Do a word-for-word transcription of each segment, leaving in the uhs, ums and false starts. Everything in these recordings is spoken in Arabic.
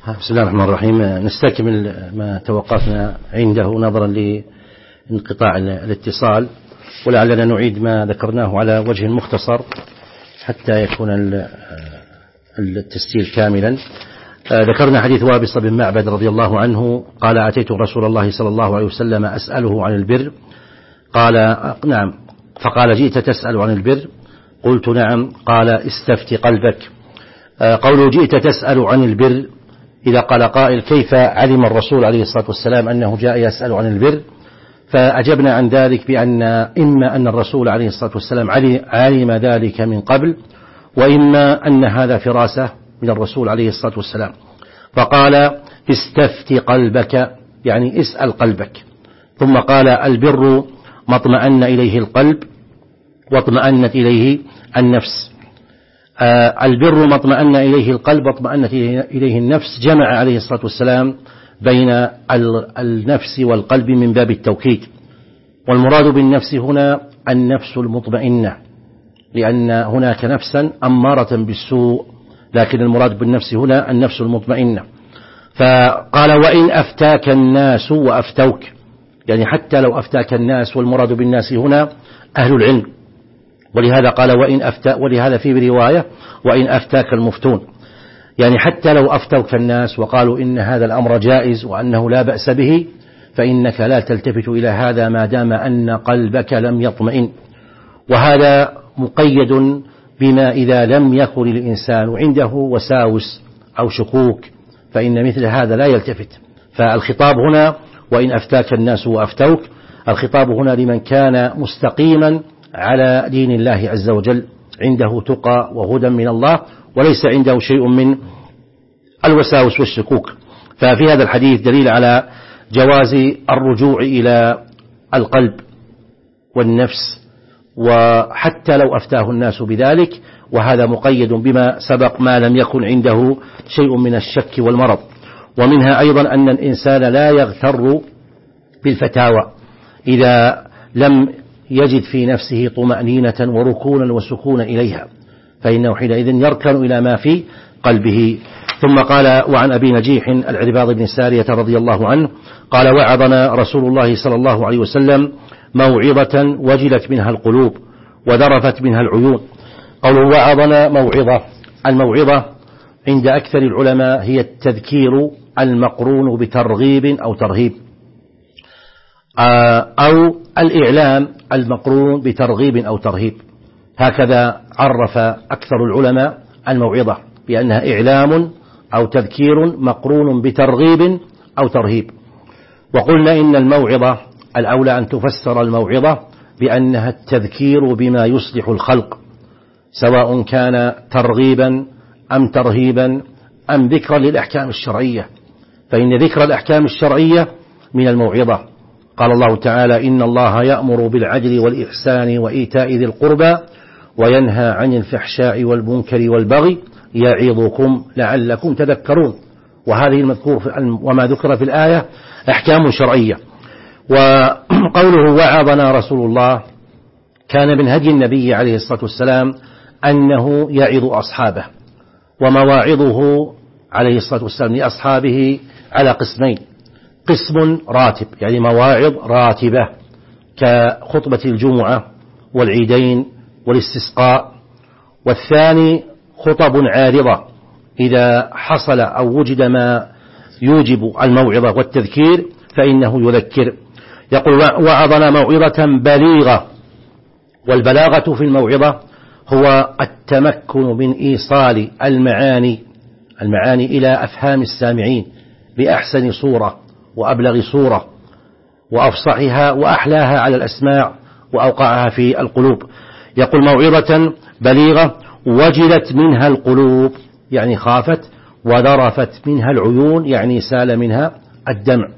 بسم الله الرحمن الرحيم. نستكمل ما توقفنا عنده نظرا لانقطاع الاتصال، ولعلنا نعيد ما ذكرناه على وجه مختصر حتى يكون التسجيل كاملا. ذكرنا حديث وابصة بن معبد رضي الله عنه قال: أتيت رسول الله صلى الله عليه وسلم أسأله عن البر، قال: نعم. فقال: جئت تسأل عن البر؟ قلت: نعم. قال: استفت قلبك. قوله جئت تسأل عن البر، إذا قال قائل: كيف علم الرسول عليه الصلاة والسلام أنه جاء يسأل عن البر؟ فأجبنا عن ذلك بأن إما أن الرسول عليه الصلاة والسلام علم ذلك من قبل، وإما أن هذا فراسة من الرسول عليه الصلاة والسلام. فقال: استفت قلبك، يعني اسأل قلبك. ثم قال: البر ما اطمأن إليه القلب واطمأنت إليه النفس. آه البر ما اطمأن إليه القلب واطمأنت إليه النفس. جمع عليه الصلاة والسلام بين النفس والقلب من باب التوكيد، والمراد بالنفس هنا النفس المطمئنة، لأن هناك نفسا أمارة بالسوء، لكن المراد بالنفس هنا النفس المطمئنة. فقال: وإن أفتاك الناس وأفتوك، يعني حتى لو أفتاك الناس، والمراد بالناس هنا أهل العلم، ولهذا قال وإن أفتى، ولهذا في رواية وإن أفتاك المفتون، يعني حتى لو أفتوك الناس وقالوا إن هذا الأمر جائز وأنه لا بأس به، فإنك لا تلتفت إلى هذا ما دام أن قلبك لم يطمئن. وهذا مقيد بما إذا لم يكن الإنسان عنده وساوس أو شكوك، فإن مثل هذا لا يلتفت. فالخطاب هنا وإن أفتاك الناس وأفتوك، الخطاب هنا لمن كان مستقيما على دين الله عز وجل، عنده تقى وهدى من الله، وليس عنده شيء من الوساوس والشكوك. ففي هذا الحديث دليل على جواز الرجوع إلى القلب والنفس، وحتى لو أفتاه الناس بذلك، وهذا مقيد بما سبق ما لم يكن عنده شيء من الشك والمرض. ومنها أيضا أن الإنسان لا يغتر بالفتاوى إذا لم يجد في نفسه طمأنينة وركونا وسكونا إليها، فإنه حينئذ يركن إلى ما في قلبه. ثم قال: وعن أبي نجيح العرباض بن سارية رضي الله عنه قال: وعظنا رسول الله صلى الله عليه وسلم موعظة وجلت منها القلوب وذرفت منها العيون. قوله وعظنا موعظة، الموعظة عند أكثر العلماء هي التذكير المقرون بترغيب أو ترهيب، أو الإعلام المقرون بترغيب أو ترهيب. هكذا عرف أكثر العلماء الموعظة، بأنها إعلام أو تذكير مقرون بترغيب أو ترهيب. وقلنا إن الموعظة الأولى أن تفسر الموعظة بأنها التذكير بما يصلح الخلق، سواء كان ترغيبا أم ترهيبا أم ذكرا للأحكام الشرعية، فإن ذكر الأحكام الشرعية من الموعظة. قال الله تعالى: إن الله يأمر بالعدل والإحسان وإيتاء ذي القربى وينهى عن الفحشاء والمنكر والبغي يعظكم لعلكم تذكرون. وهذه المذكور وما ذكر في الآية أحكام شرعية. وقوله وعظنا رسول الله، كان من هدي النبي عليه الصلاة والسلام أنه يعظ أصحابه، ومواعظه عليه الصلاة والسلام لأصحابه على قسمين: قسم راتب، يعني مواعظ راتبة كخطبة الجمعة والعيدين والاستسقاء، والثاني خطب عارضة إذا حصل أو وجد ما يوجب الموعظة والتذكير فإنه يذكر. يقول: وعظنا موعظة بليغة. والبلاغة في الموعظة هو التمكن من إيصال المعاني المعاني إلى أفهام السامعين بأحسن صورة وأبلغ صورة وأفصحها وأحلاها على الأسماع وأوقعها في القلوب. يقول: موعظة بليغة وجلت منها القلوب، يعني خافت، وذرفت منها العيون، يعني سال منها الدمع.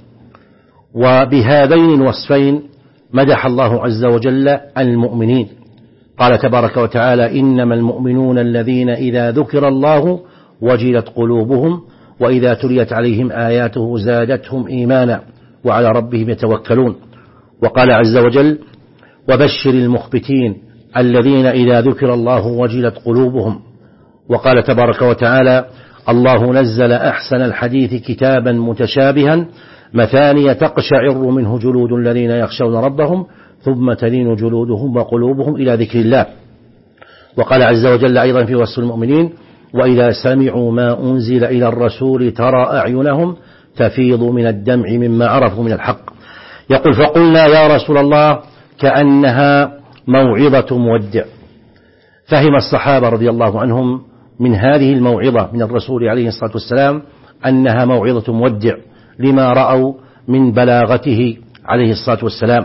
وبهذين الوصفين مدح الله عز وجل المؤمنين. قال تبارك وتعالى: إنما المؤمنون الذين إذا ذكر الله وجلت قلوبهم وإذا تليت عليهم آياته زادتهم إيمانا وعلى ربهم يتوكلون. وقال عز وجل: وبشر المخبتين الذين إذا ذكر الله وجلت قلوبهم. وقال تبارك وتعالى: الله نزل أحسن الحديث كتابا متشابها مثانية تقشعر منه جلود الذين يخشون ربهم ثم تلين جلودهم وقلوبهم إلى ذكر الله. وقال عز وجل أيضا في وصف المؤمنين وإذا سمعوا ما أنزل إلى الرسول ترى أعينهم تفيض من الدمع مما عرفوا من الحق. يقول فقلنا يا رسول الله كأنها موعظة مودع. فهم الصحابة رضي الله عنهم من هذه الموعظة من الرسول عليه الصلاة والسلام أنها موعظة مودع لما رأوا من بلاغته عليه الصلاة والسلام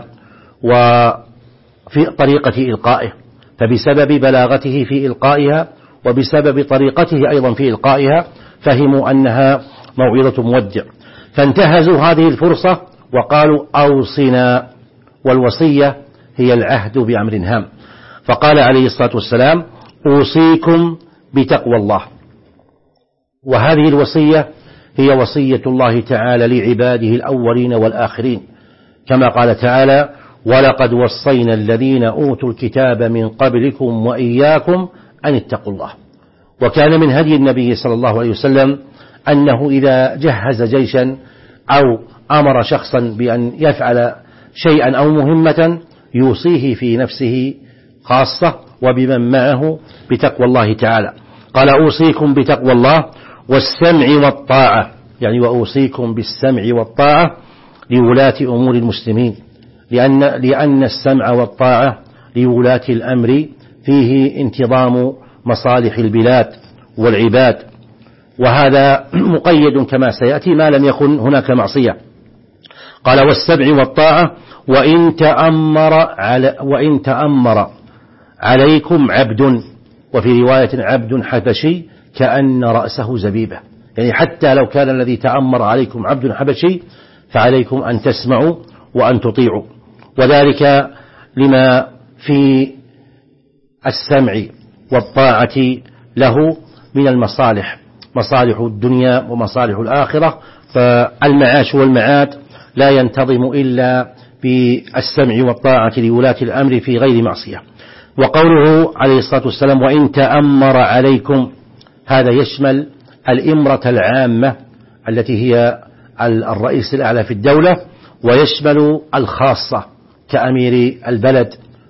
وفي طريقة إلقائه، فبسبب بلاغته في إلقائها وبسبب طريقته أيضا في إلقائها فهموا أنها موعظة مودع، فانتهزوا هذه الفرصة وقالوا أوصنا، والوصية هي العهد بأمر هام. فقال عليه الصلاة والسلام أوصيكم بتقوى الله. وهذه الوصية هي وصية الله تعالى لعباده الأولين والآخرين، كما قال تعالى ولقد وصينا الذين أوتوا الكتاب من قبلكم وإياكم أن اتقوا الله. وكان من هدي النبي صلى الله عليه وسلم أنه إذا جهز جيشا أو أمر شخصا بأن يفعل شيئا أو مهمة يوصيه في نفسه خاصة وبمن معه بتقوى الله تعالى. قال أوصيكم بتقوى الله والسمع والطاعة، يعني وأوصيكم بالسمع والطاعة لولاة أمور المسلمين، لأن, لأن السمع والطاعة لولاة الأمر فيه انتظام مصالح البلاد والعباد، وهذا مقيد كما سيأتي ما لم يكن هناك معصية. قال والسمع والطاعة وإن تأمر, على وإن تأمر عليكم عبد، وفي رواية عبد حبشي كأن رأسه زبيبة، يعني حتى لو كان الذي تأمر عليكم عبد حبشي فعليكم أن تسمعوا وأن تطيعوا، وذلك لما في السمع والطاعة له من المصالح، مصالح الدنيا ومصالح الآخرة، فالمعاش والمعاد لا ينتظم إلا بالسمع والطاعة لولاة الأمر في غير معصية. وقوله عليه الصلاة والسلام وإن تأمر عليكم، هذا يشمل الإمرة العامة التي هي الرئيس الأعلى في الدولة، ويشمل الخاصة كأمير البلد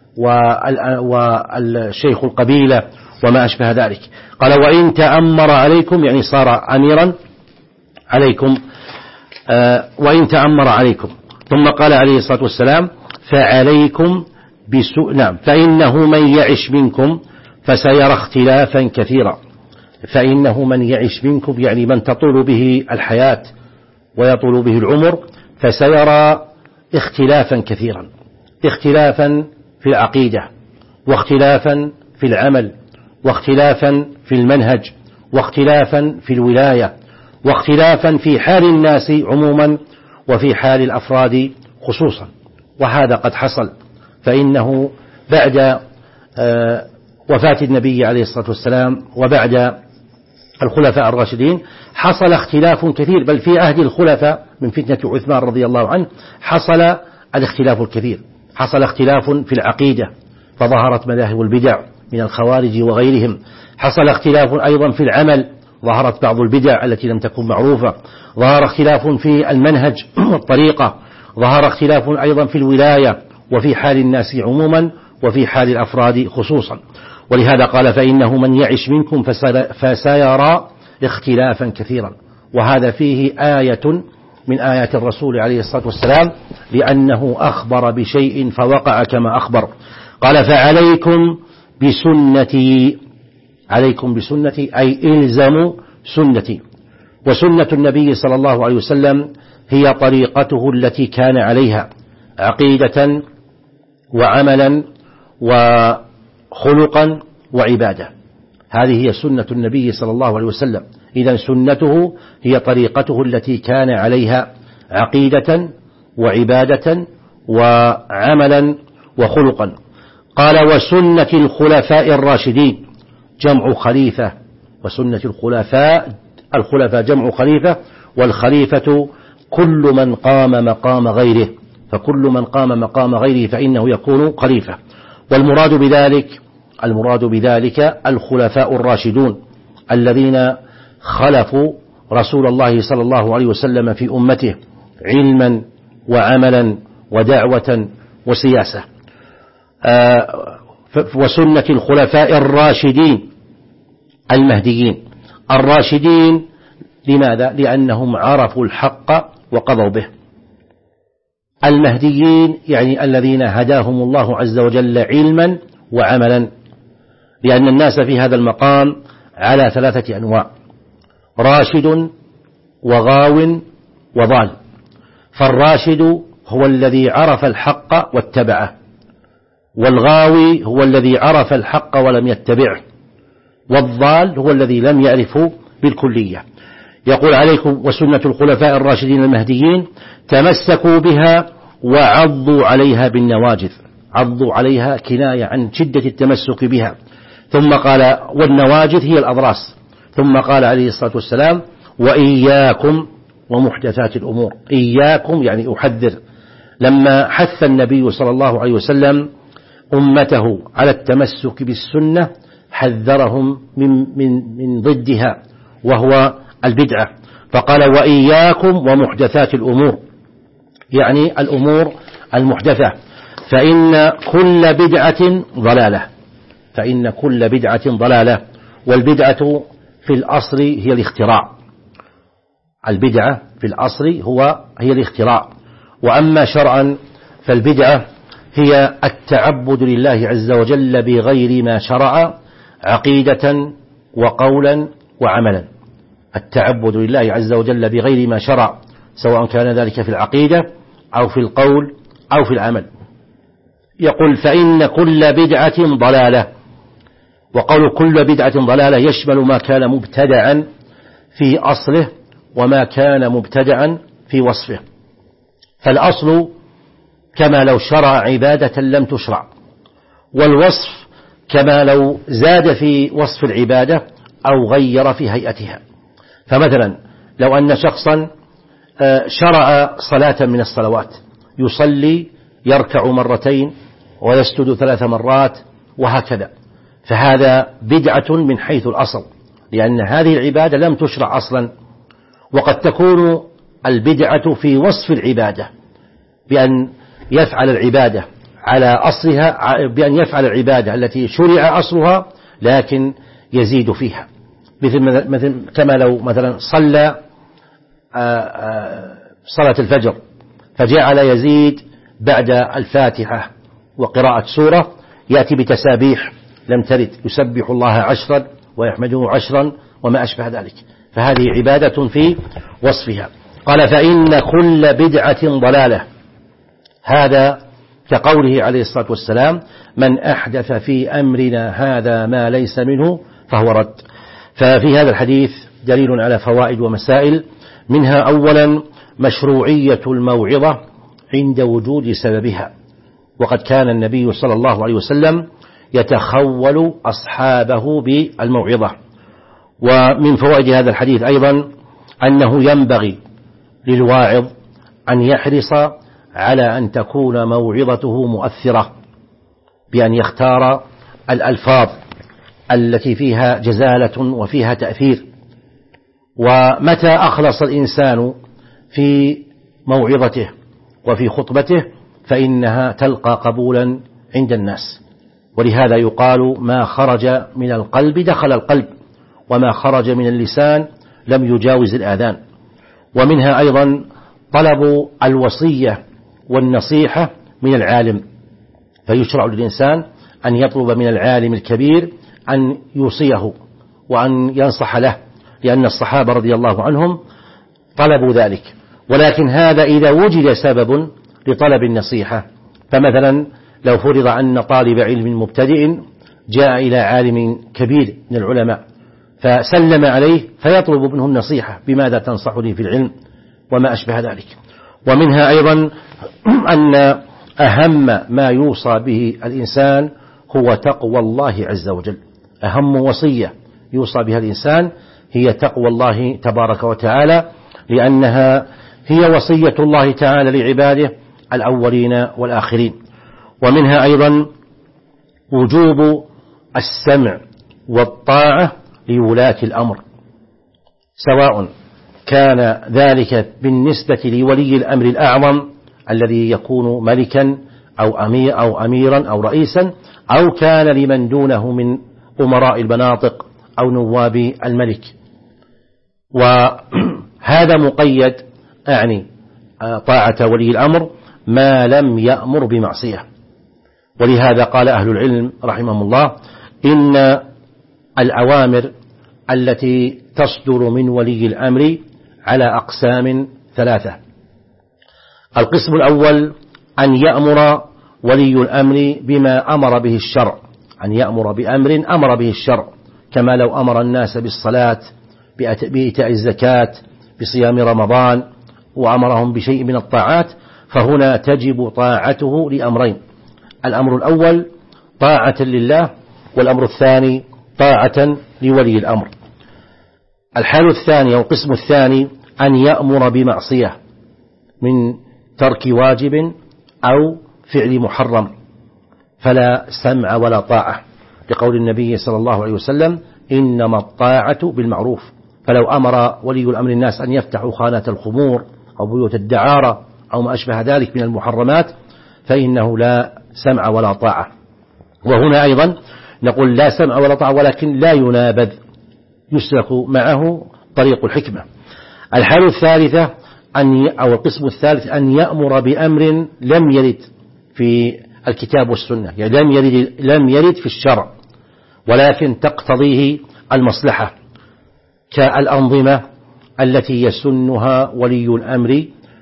والشيخ القبيلة وما أشبه ذلك. قال وإن تأمر عليكم، يعني صار أميرا عليكم، وإن تأمر عليكم. ثم قال عليه الصلاة والسلام فعليكم بسوء نعم فإنه من يعش منكم فسيرى اختلافا كثيرا. فإنه من يعش منكم يعني من تطول به الحياة ويطول به العمر، فسيرى اختلافا كثيرا، اختلافا في العقيدة، واختلافا في العمل، واختلافا في المنهج، واختلافا في الولاية، واختلافا في حال الناس عموما وفي حال الأفراد خصوصا. وهذا قد حصل، فإنه بعد وفاة النبي عليه الصلاة والسلام وبعد الخلفاء الراشدين حصل اختلاف كثير، بل في عهد الخلفاء من فتنة عثمان رضي الله عنه حصل الاختلاف الكثير، حصل اختلاف في العقيدة فظهرت مذاهب البدع من الخوارج وغيرهم، حصل اختلاف أيضا في العمل ظهرت بعض البدع التي لم تكن معروفة، ظهر اختلاف في المنهج والطريقة، ظهر اختلاف أيضا في الولاية وفي حال الناس عموما وفي حال الأفراد خصوصا. ولهذا قال فإنه من يعش منكم فسيرى اختلافا كثيرا. وهذا فيه آية من آيات الرسول عليه الصلاة والسلام، لأنه أخبر بشيء فوقع كما أخبر. قال فعليكم بسنتي، عليكم بسنتي أي إلزموا سنتي. وسنة النبي صلى الله عليه وسلم هي طريقته التي كان عليها عقيدة وعملا وخلقا وعبادة، هذه هي سنة النبي صلى الله عليه وسلم. إذن سنته هي طريقته التي كان عليها عقيدة وعبادة وعملا وخلقا. قال وسنة الخلفاء الراشدين جمع خليفة، وسنة الخلفاء الخلفاء جمع خليفة، والخليفة كل من قام مقام غيره، فكل من قام مقام غيره فإنه يكون خليفة. والمراد بذلك المراد بذلك الخلفاء الراشدون الذين خلفوا رسول الله صلى الله عليه وسلم في أمته علما وعملا ودعوة وسياسة. وسنة الخلفاء الراشدين المهديين. الراشدين لماذا؟ لأنهم عرفوا الحق وقضوا به. المهديين يعني الذين هداهم الله عز وجل علما وعملا، لأن الناس في هذا المقام على ثلاثة أنواع: راشد وغاو وضال. فالراشد هو الذي عرف الحق واتبعه، والغاوي هو الذي عرف الحق ولم يتبعه، والضال هو الذي لم يعرفه بالكلية. يقول عليكم وسنة الخلفاء الراشدين المهديين تمسكوا بها وعضوا عليها بالنواجذ. عضوا عليها كناية عن شدة التمسك بها. ثم قال والنواجذ هي الأضراس. ثم قال عليه الصلاة والسلام وإياكم ومحدثات الأمور. إياكم يعني أحذر. لما حث النبي صلى الله عليه وسلم أمته على التمسك بالسنة حذرهم من, من, من ضدها وهو البدعة، فقال وإياكم ومحدثات الأمور، يعني الأمور المحدثة، فإن كل بدعة ضلالة. فإن كل بدعة ضلالة. والبدعة في الأصل هي الاختراع. البدعة في الأصل هو هي الاختراع. وأما شرعا فالبدعة هي التعبد لله عز وجل بغير ما شرع عقيدة وقولا وعملا. التعبد لله عز وجل بغير ما شرع، سواء كان ذلك في العقيدة أو في القول أو في العمل. يقول فإن كل بدعة ضلالة. وقول كل بدعة ضلالة يشمل ما كان مبتدعا في أصله وما كان مبتدعا في وصفه. فالأصل كما لو شرع عبادة لم تشرع، والوصف كما لو زاد في وصف العبادة أو غير في هيئتها. فمثلا لو أن شخصا شرع صلاة من الصلوات يصلي يركع مرتين ويسجد ثلاث مرات وهكذا، فهذا بدعة من حيث الأصل، لأن هذه العبادة لم تشرع أصلا. وقد تكون البدعة في وصف العبادة بأن يفعل العبادة على أصلها، بأن يفعل العبادة التي شرع أصلها لكن يزيد فيها، مثل, مثل كما لو مثلا صلى صلاة الفجر فجعل يزيد بعد الفاتحة وقراءة سورة يأتي بتسابيح لم ترد، يسبح الله عشرا ويحمده عشرا وما أشبه ذلك، فهذه عبادة في وصفها. قال فإن كل بدعة ضلالة. هذا كقوله عليه الصلاة والسلام من أحدث في أمرنا هذا ما ليس منه فهو رد. ففي هذا الحديث دليل على فوائد ومسائل، منها أولا مشروعية الموعظة عند وجود سببها، وقد كان النبي صلى الله عليه وسلم يتخول أصحابه بالموعظة. ومن فوائد هذا الحديث أيضا أنه ينبغي للواعظ أن يحرص على أن تكون موعظته مؤثرة، بأن يختار الألفاظ التي فيها جزالة وفيها تأثير. ومتى أخلص الإنسان في موعظته وفي خطبته فإنها تلقى قبولا عند الناس. ولهذا يقال ما خرج من القلب دخل القلب، وما خرج من اللسان لم يجاوز الآذان. ومنها أيضا طلب الوصية والنصيحة من العالم، فيشرع للإنسان أن يطلب من العالم الكبير أن يوصيه وأن ينصح له، لأن الصحابة رضي الله عنهم طلبوا ذلك. ولكن هذا إذا وجد سبب لطلب النصيحة. فمثلا لو فرض أن طالب علم مبتدئ جاء إلى عالم كبير من العلماء فسلم عليه فيطلب منه النصيحة، بماذا تنصحني في العلم وما أشبه ذلك. ومنها أيضا أن أهم ما يوصى به الإنسان هو تقوى الله عز وجل. أهم وصية يوصى بها الإنسان هي تقوى الله تبارك وتعالى، لأنها هي وصية الله تعالى لعباده الأولين والآخرين. ومنها أيضا وجوب السمع والطاعة لولاة الأمر. سواء كان ذلك بالنسبة لولي الأمر الأعظم الذي يكون ملكا أو أمير أو أميرا أو رئيسا، أو كان لمن دونه من أمراء المناطق أو نواب الملك. وهذا مقيد، أعني طاعة ولي الأمر ما لم يأمر بمعصية. ولهذا قال أهل العلم رحمهم الله إن الأوامر التي تصدر من ولي الأمر على أقسام ثلاثة. القسم الأول أن يأمر ولي الأمر بما أمر به الشرع، أن يأمر بأمر أمر به الشرع، كما لو أمر الناس بالصلاة، بإيتاء الزكاة، بصيام رمضان، وأمرهم بشيء من الطاعات، فهنا تجب طاعته لأمرين: الأمر الأول طاعة لله، والأمر الثاني طاعة لولي الأمر. الحال الثانية والقسم الثاني أن يأمر بمعصية من ترك واجب أو فعل محرم، فلا سمع ولا طاعة، لقول النبي صلى الله عليه وسلم: إنما الطاعة بالمعروف. فلو أمر ولي الأمر الناس أن يفتحوا خانات الخمور أو بيوت الدعارة أو ما أشبه ذلك من المحرمات فإنه لا سمع ولا طاعة. وهنا أيضا نقول لا سمع ولا طاعة، ولكن لا ينابذ، يسلك معه طريق الحكمة. الحالة الثالثة أن أو القسم الثالث أن يأمر بأمر لم يرد في الكتاب والسنة، يعني لم يرد لم يرد في الشرع، ولكن تقتضيه المصلحة، كالأنظمة التي يسنها ولي الأمر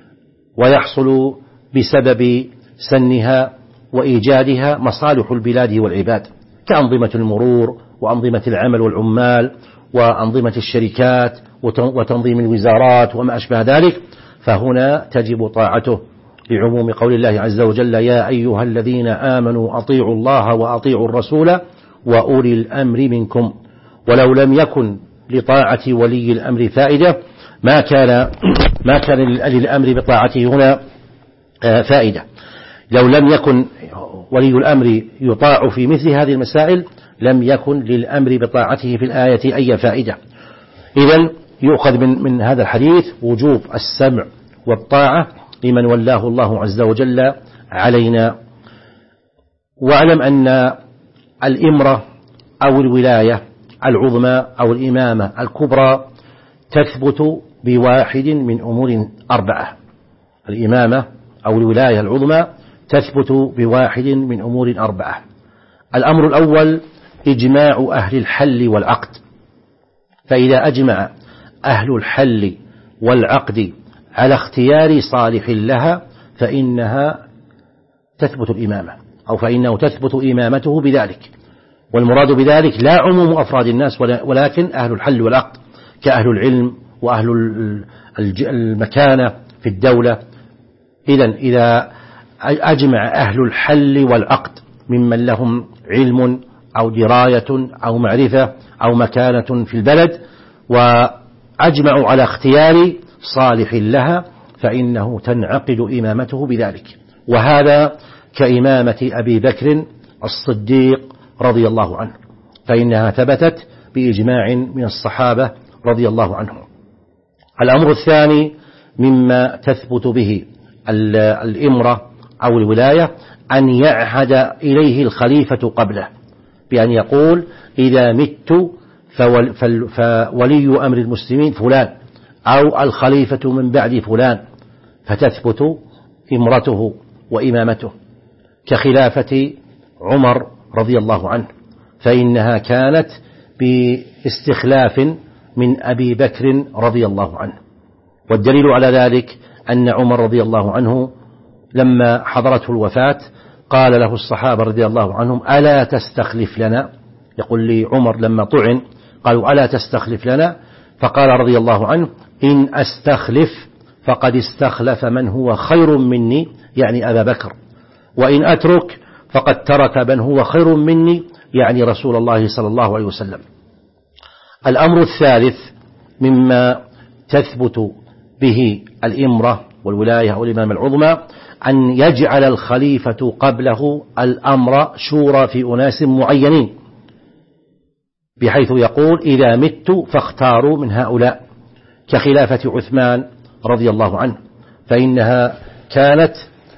ويحصل بسبب سنها وإيجادها مصالح البلاد والعباد، كأنظمة المرور وأنظمة العمل والعمال وأنظمة الشركات وتنظيم الوزارات وما أشبه ذلك، فهنا تجب طاعته لعموم قول الله عز وجل: يا أيها الذين آمنوا أطيعوا الله وأطيعوا الرسول وأولي الأمر منكم. ولو لم يكن لطاعة ولي الأمر فائدة ما كان ما كان للأمر بطاعته هنا فائدة. لو لم يكن ولي الأمر يطاع في مثل هذه المسائل لم يكن للأمر بطاعته في الآية أي فائدة. إذن يؤخذ من, من هذا الحديث وجوب السمع والطاعة لمن ولاه الله عز وجل علينا. واعلم أن الإمرة أو الولاية العظمى أو الإمامة الكبرى تثبت بواحد من أمور أربعة. الإمامة أو الولاية العظمى تثبت بواحد من أمور أربعة. الأمر الأول إجماع أهل الحل والعقد، فإذا أجمع أهل الحل والعقد على اختيار صالح لها فإنها تثبت الإمامة، أو فإنه تثبت إمامته بذلك. والمراد بذلك لا عموم أفراد الناس، ولكن أهل الحل والعقد كأهل العلم وأهل المكانة في الدولة. إذن إذا أجمع أهل الحل والعقد ممن لهم علم أو دراية أو معرفة أو مكانة في البلد وأجمعوا على اختيار صالح لها فإنه تنعقد إمامته بذلك. وهذا كإمامة أبي بكر الصديق رضي الله عنه، فإنها ثبتت بإجماع من الصحابة رضي الله عنهم. الأمر الثاني مما تثبت به الإمرة أو الولاية أن يعهد إليه الخليفة قبله بأن يقول: إذا مت فولي أمر المسلمين فلان، أو الخليفة من بعد فلان، فتثبت إمرته وإمامته، كخلافة عمر رضي الله عنه، فإنها كانت باستخلاف من أبي بكر رضي الله عنه. والدليل على ذلك أن عمر رضي الله عنه لما حضرته الوفاة قال له الصحابة رضي الله عنهم: ألا تستخلف لنا؟ يقول لي عمر لما طعن قالوا: ألا تستخلف لنا؟ فقال رضي الله عنه: إن أستخلف فقد استخلف من هو خير مني، يعني أبا بكر، وإن أترك فقد ترك من هو خير مني، يعني رسول الله صلى الله عليه وسلم. الأمر الثالث مما تثبت به الإمرة والولاية أو الإمامة العظمى أن يجعل الخليفة قبله الأمر شورى في أناس معينين، بحيث يقول: إذا مت فاختاروا من هؤلاء، كخلافة عثمان رضي الله عنه، فإنها كانت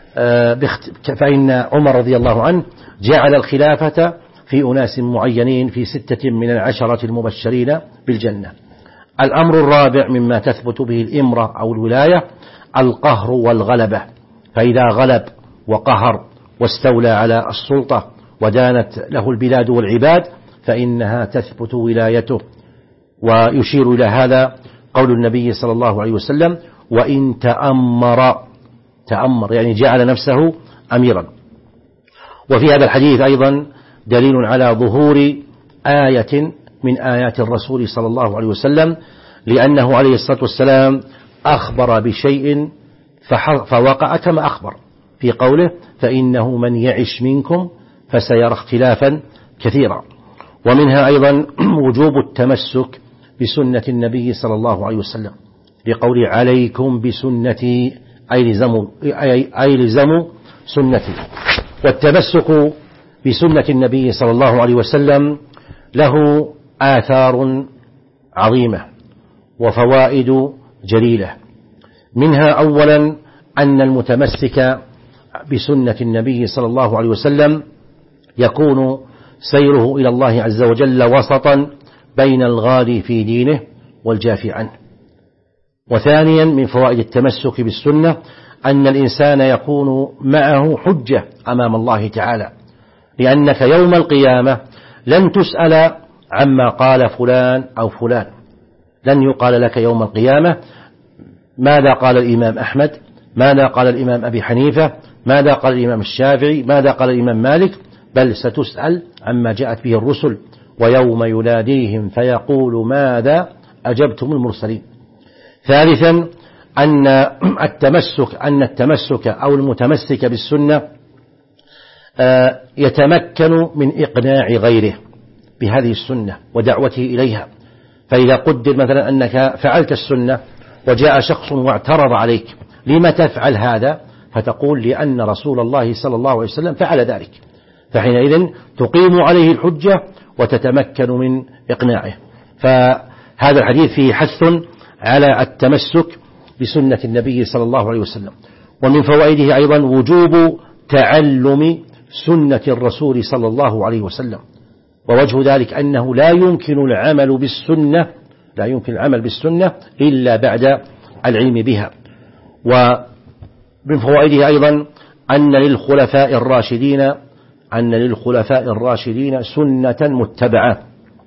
فإن عمر رضي الله عنه جعل الخلافة في أناس معينين في ستة من العشرة المبشرين بالجنة. الأمر الرابع مما تثبت به الإمرة أو الولاية القهر والغلبة، فإذا غلب وقهر واستولى على السلطة ودانت له البلاد والعباد فإنها تثبت ولايته. ويشير إلى هذا قول النبي صلى الله عليه وسلم: وإن تأمر، تأمر يعني جعل نفسه أميرا. وفي هذا الحديث أيضا دليل على ظهور آية من آيات الرسول صلى الله عليه وسلم، لأنه عليه الصلاة والسلام أخبر بشيء فوقع كما أخبر في قوله: فإنه من يعش منكم فسيرى اختلافا كثيرا. ومنها أيضا وجوب التمسك بسنة النبي صلى الله عليه وسلم، لقول: عليكم بسنتي، أي لزموا, أي لزموا سنتي. والتمسك بسنة النبي صلى الله عليه وسلم له آثار عظيمة وفوائد جليلة. منها أولا أن المتمسك بسنة النبي صلى الله عليه وسلم يكون سيره إلى الله عز وجل وسطا بين الغالي في دينه والجافي عنه. وثانيا من فوائد التمسك بالسنة أن الإنسان يكون معه حجة أمام الله تعالى، لأنك يوم القيامة لن تسأل عما قال فلان أو فلان، لن يقال لك يوم القيامة ماذا قال الإمام أحمد، ماذا قال الإمام أبي حنيفة، ماذا قال الإمام الشافعي، ماذا قال الإمام مالك، بل ستسأل عما جاءت به الرسل: ويوم يناديهم فيقول ماذا أجبتم المرسلين. ثالثا أن التمسك أن التمسك أو المتمسك بالسنة يتمكن من إقناع غيره بهذه السنة ودعوته إليها. فإذا قدر مثلا أنك فعلت السنة وجاء شخص واعترض عليك: لما تفعل هذا؟ فتقول: لأن رسول الله صلى الله عليه وسلم فعل ذلك، فحينئذ تقيم عليه الحجة وتتمكن من إقناعه. فهذا الحديث فيه حث على التمسك بسنة النبي صلى الله عليه وسلم. ومن فوائده أيضا وجوب تعلم سنة الرسول صلى الله عليه وسلم، ووجه ذلك أنه لا يمكن العمل بالسنة لا يمكن العمل بالسنة إلا بعد العلم بها. ومن فوائده أيضا أن للخلفاء الراشدين أن للخلفاء الراشدين سنة متبعة،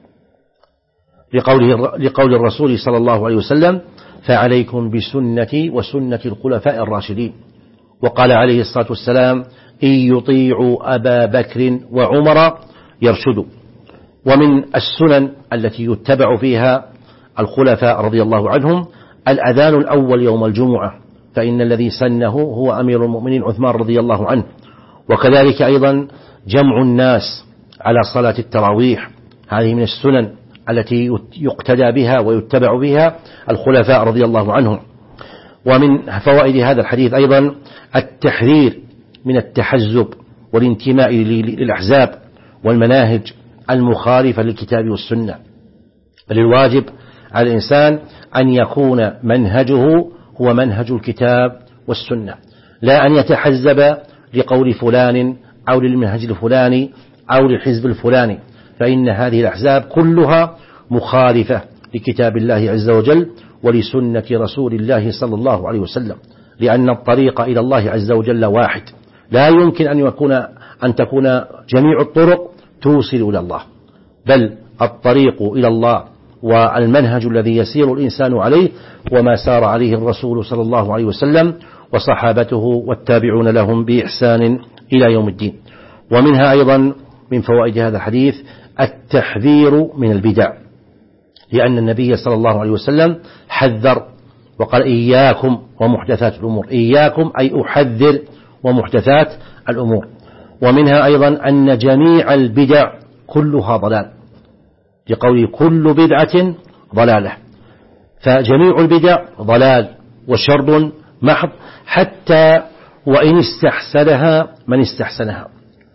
لقوله لقول الرسول صلى الله عليه وسلم: فعليكم بسنتي وسنة الخلفاء الراشدين. وقال عليه الصلاة والسلام: إن يطيعوا أبا بكر وعمر يرشدوا. ومن السنن التي يتبع فيها الخلفاء رضي الله عنهم الأذان الأول يوم الجمعة، فإن الذي سنه هو أمير المؤمنين عثمان رضي الله عنه. وكذلك أيضا جمع الناس على صلاة التراويح، هذه من السنن التي يقتدى بها ويتبع بها الخلفاء رضي الله عنهم. ومن فوائد هذا الحديث أيضا التحذير من التحزب والانتماء للأحزاب والمناهج المخالفة للكتاب والسنة، بل الواجب على الإنسان أن يكون منهجه هو منهج الكتاب والسنة، لا أن يتحزب لقول فلان أو للمنهج الفلاني أو للحزب الفلاني، فإن هذه الأحزاب كلها مخالفة لكتاب الله عز وجل ولسنة رسول الله صلى الله عليه وسلم، لأن الطريق إلى الله عز وجل واحد، لا يمكن أن يكون أن تكون جميع الطرق توصل إلى الله، بل الطريق إلى الله والمنهج الذي يسير الإنسان عليه وما سار عليه الرسول صلى الله عليه وسلم وصحابته والتابعون لهم بإحسان إلى يوم الدين. ومنها أيضا من فوائد هذا الحديث التحذير من البدع، لأن النبي صلى الله عليه وسلم حذر وقال: إياكم ومحدثات الأمور، إياكم أي أحذر ومحدثات الأمور. ومنها أيضا أن جميع البدع كلها ضلال، لقول كل بدعة ضلالة، فجميع البدع ضلال وشر محض، حتى وإن استحسنها من استحسنها.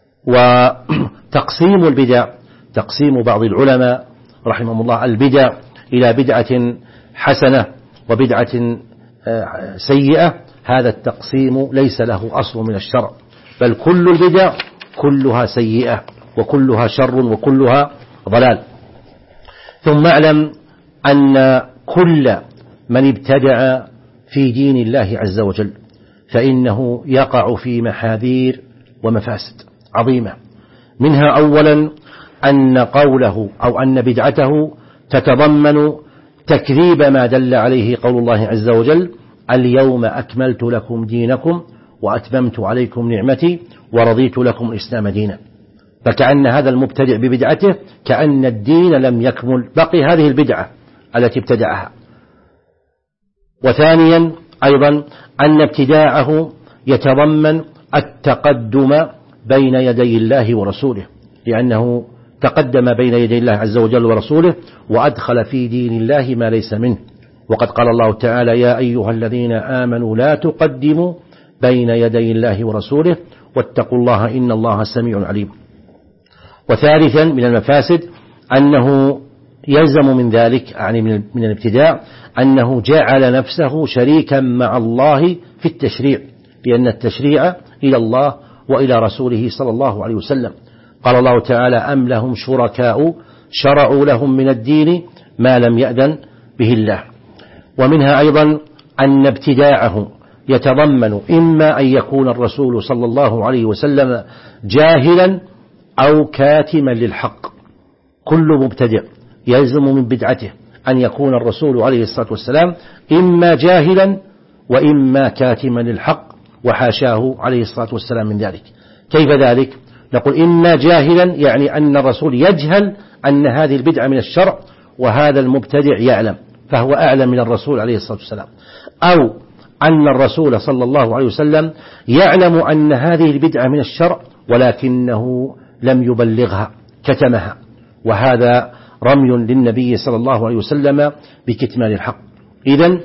وتقسيم البدع، تقسيم بعض العلماء رحمهم الله البدع إلى بدعة حسنة وبدعة سيئة، هذا التقسيم ليس له أصل من الشرع، بل كل البدع كلها سيئة وكلها شر وكلها ضلال. ثم اعلم أن كل من ابتدع في دين الله عز وجل فإنه يقع في محاذير ومفاسد عظيمة، منها أولا أن قوله أو أن بدعته تتضمن تكذيب ما دل عليه قول الله عز وجل: اليوم أكملت لكم دينكم وأتممت عليكم نعمتي ورضيت لكم الإسلام دينا. فكأن هذا المبتدع ببدعته كأن الدين لم يكمل، بقي هذه البدعة التي ابتدعها. وثانيا أيضا أن ابتداعه يتضمن التقدم بين يدي الله ورسوله، لأنه تقدم بين يدي الله عز وجل ورسوله وأدخل في دين الله ما ليس منه، وقد قال الله تعالى: يا أيها الذين آمنوا لا تقدموا بين يدي الله ورسوله واتقوا الله إن الله سميع عليم. وثالثا من المفاسد أنه يلزم من ذلك، يعني من الابتداع، أنه جعل نفسه شريكا مع الله في التشريع، لأن التشريع إلى الله وإلى رسوله صلى الله عليه وسلم. قال الله تعالى: أم لهم شركاء شرعوا لهم من الدين ما لم يأذن به الله. ومنها أيضا أن ابتداعه يتضمن إما أن يكون الرسول صلى الله عليه وسلم جاهلا أو كاتما للحق. كل مبتدع يلزم من بدعته أن يكون الرسول عليه الصلاة والسلام إما جاهلا وإما كاتما للحق، وحاشاه عليه الصلاة والسلام من ذلك. كيف ذلك؟ نقول إما جاهلا، يعني أن الرسول يجهل أن هذه البدعة من الشرع وهذا المبتدع يعلم، فهو أعلم من الرسول عليه الصلاة والسلام. أو أن الرسول صلى الله عليه وسلم يعلم أن هذه البدعة من الشرع ولكنه لم يبلغها، كتمها، وهذا رمي للنبي صلى الله عليه وسلم بكتمان الحق. إذن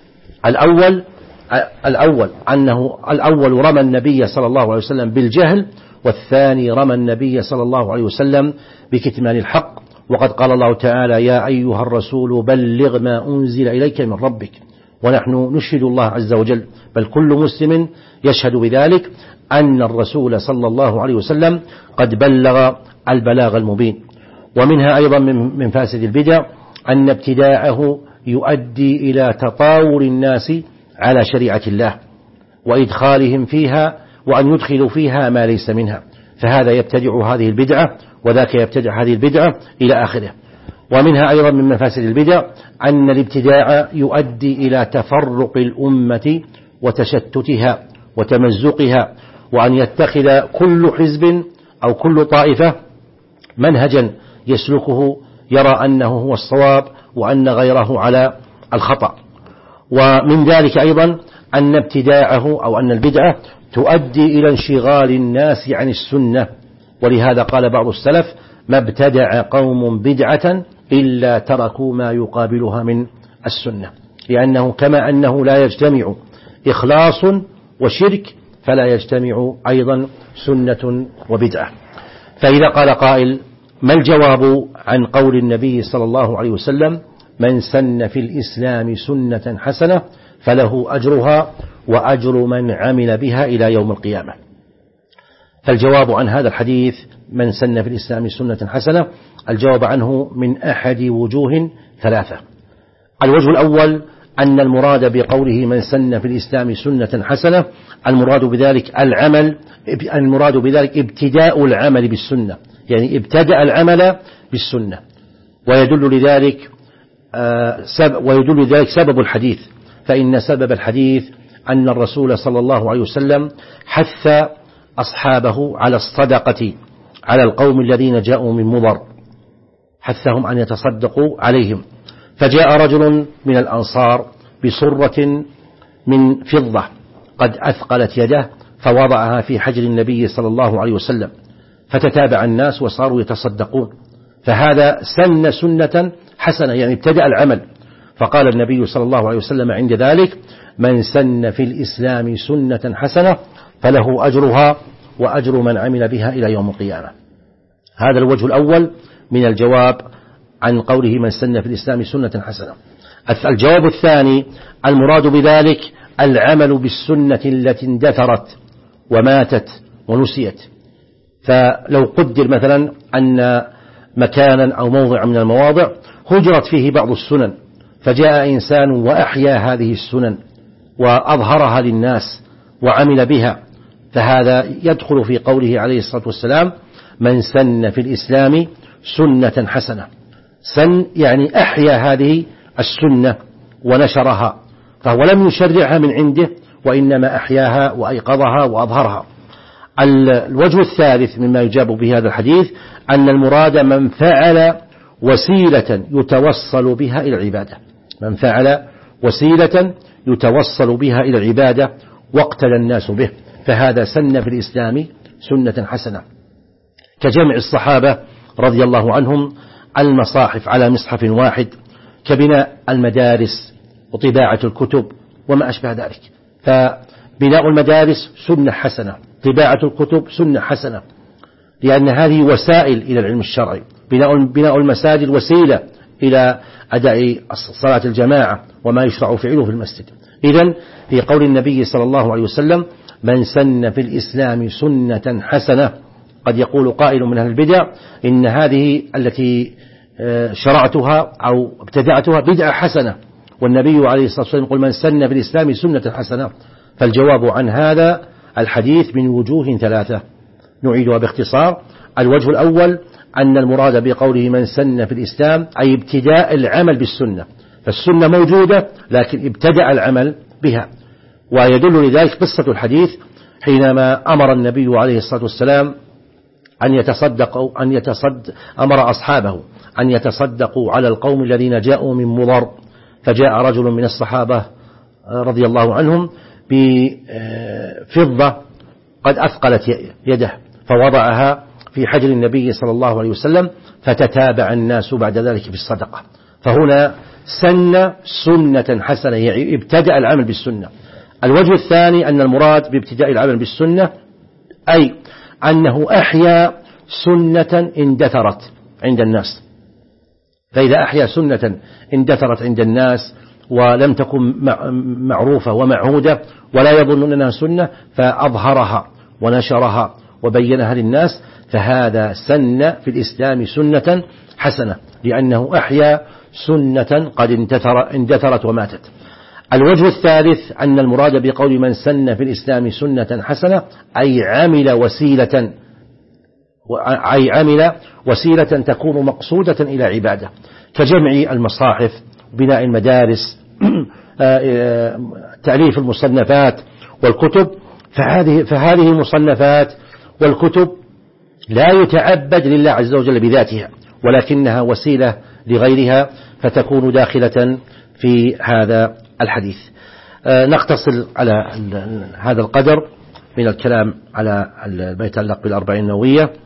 الأول الأول أنه الأول رمى النبي صلى الله عليه وسلم بالجهل، والثاني رمى النبي صلى الله عليه وسلم بكتمان الحق. وقد قال الله تعالى: يا أيها الرسول بلغ ما أنزل إليك من ربك. ونحن نشهد الله عز وجل، بل كل مسلم يشهد بذلك، أن الرسول صلى الله عليه وسلم قد بلغ البلاغ المبين. ومنها أيضا من فاسد البدع أن ابتداعه يؤدي إلى تطاول الناس على شريعة الله وإدخالهم فيها، وأن يدخلوا فيها ما ليس منها، فهذا يبتدع هذه البدعة وذاك يبتدع هذه البدعة إلى آخره. ومنها أيضا من مفاسد البدع أن الابتداع يؤدي إلى تفرق الأمة وتشتتها وتمزقها، وأن يتخذ كل حزب أو كل طائفة منهجا يسلكه يرى أنه هو الصواب وأن غيره على الخطأ. ومن ذلك أيضا أن ابتداعه أو أن البدعة تؤدي إلى انشغال الناس عن السنة، ولهذا قال بعض السلف: ما ابتدع قوم بدعة إلا تركوا ما يقابلها من السنة، لأنه كما أنه لا يجتمع إخلاص وشرك فلا يجتمع أيضا سنة وبدعة. فإذا قال قائل: ما الجواب عن قول النبي صلى الله عليه وسلم: من سن في الإسلام سنة حسنة فله أجرها وأجر من عمل بها إلى يوم القيامة؟ فالجواب عن هذا الحديث من سن في الإسلام سنة حسنة، الجواب عنه من أحد وجوه ثلاثة. الوجه الأول أن المراد بقوله من سن في الإسلام سنة حسنة المراد بذلك العمل، المراد بذلك ابتداء العمل بالسنة، يعني ابتدأ العمل بالسنة. ويدل لذلك ويدل لذلك سبب الحديث، فإن سبب الحديث أن الرسول صلى الله عليه وسلم حث أصحابه على الصدقة على القوم الذين جاءوا من مضر، حثهم أن يتصدقوا عليهم. فجاء رجل من الأنصار بصرة من فضة قد أثقلت يده فوضعها في حجر النبي صلى الله عليه وسلم، فتتابع الناس وصاروا يتصدقون، فهذا سن سنة حسنة، يعني ابتدأ العمل. فقال النبي صلى الله عليه وسلم عند ذلك: من سن في الإسلام سنة حسنة فله أجرها وأجر من عمل بها إلى يوم القيامة. هذا الوجه الأول من الجواب عن قوله من سن في الإسلام سنة حسنة. الجواب الثاني: المراد بذلك العمل بالسنة التي اندثرت وماتت ونسيت. فلو قدر مثلا أن مكانا أو موضع من المواضع هجرت فيه بعض السنن، فجاء إنسان وأحيا هذه السنن وأظهرها للناس وعمل بها، فهذا يدخل في قوله عليه الصلاة والسلام: من سن في الإسلام سنة حسنة. سن يعني أحيا هذه السنة ونشرها، فهو لم يشرعها من عنده، وإنما أحياها وأيقظها وأظهرها. الوجه الثالث مما يجاب به هذا الحديث أن المراد من فعل وسيلة يتوصل بها إلى العبادة، من فعل وسيلة يتوصل بها إلى العبادة واقتدى الناس به، فهذا سن في الإسلام سنة حسنة، كجمع الصحابة رضي الله عنهم المصاحف على مصحف واحد، كبناء المدارس وطباعة الكتب وما أشبه ذلك. فبناء المدارس سنة حسنة، طباعة الكتب سنة حسنة، لأن هذه وسائل إلى العلم الشرعي. بناء المساجد وسيلة إلى أداء صلاة الجماعة وما يشرع فعله في المسجد. إذن في قول النبي صلى الله عليه وسلم: من سن في الإسلام سنة حسنة، قد يقول قائل من أهل البدع: إن هذه التي شرعتها أو ابتدعتها بدعة حسنة، والنبي عليه الصلاة والسلام يقول: من سن في الإسلام سنة حسنة. فالجواب عن هذا الحديث من وجوه ثلاثة نعيدها باختصار. الوجه الأول أن المراد بقوله من سن في الإسلام أي ابتداء العمل بالسنة، فالسنة موجودة لكن ابتدأ العمل بها. ويدل لذلك قصة الحديث حينما أمر النبي عليه الصلاة والسلام أن يتصدقوا أن يتصد أمر أصحابه أن يتصدقوا على القوم الذين جاءوا من مضر، فجاء رجل من الصحابة رضي الله عنهم بفضة قد أثقلت يده، فوضعها في حجر النبي صلى الله عليه وسلم، فتتابع الناس بعد ذلك في الصدقة. فهنا سن سنة حسنة، يعني ابتدأ العمل بالسنة. الوجه الثاني أن المراد بابتداء العمل بالسنة أي أنه أحيا سنة اندثرت عند الناس. فإذا أحيا سنة اندثرت عند الناس ولم تكن معروفة ومعهودة ولا يظنون أنها سنة، فأظهرها ونشرها وبينها للناس، فهذا سن في الإسلام سنة حسنة، لأنه أحيا سنة قد اندثرت وماتت. الوجه الثالث أن المراد بقول من سن في الإسلام سنة حسنة أي عمل وسيلة أي عمل وسيلة تكون مقصودة إلى عبادة، كجمع المصاحف، بناء المدارس، تأليف المصنفات والكتب. فهذه فهذه المصنفات والكتب لا يتعبد لله عز وجل بذاتها، ولكنها وسيلة لغيرها، فتكون داخلة في هذا الحديث. نقتصر على هذا القدر من الكلام على ما يتعلق بالأربعين النووية.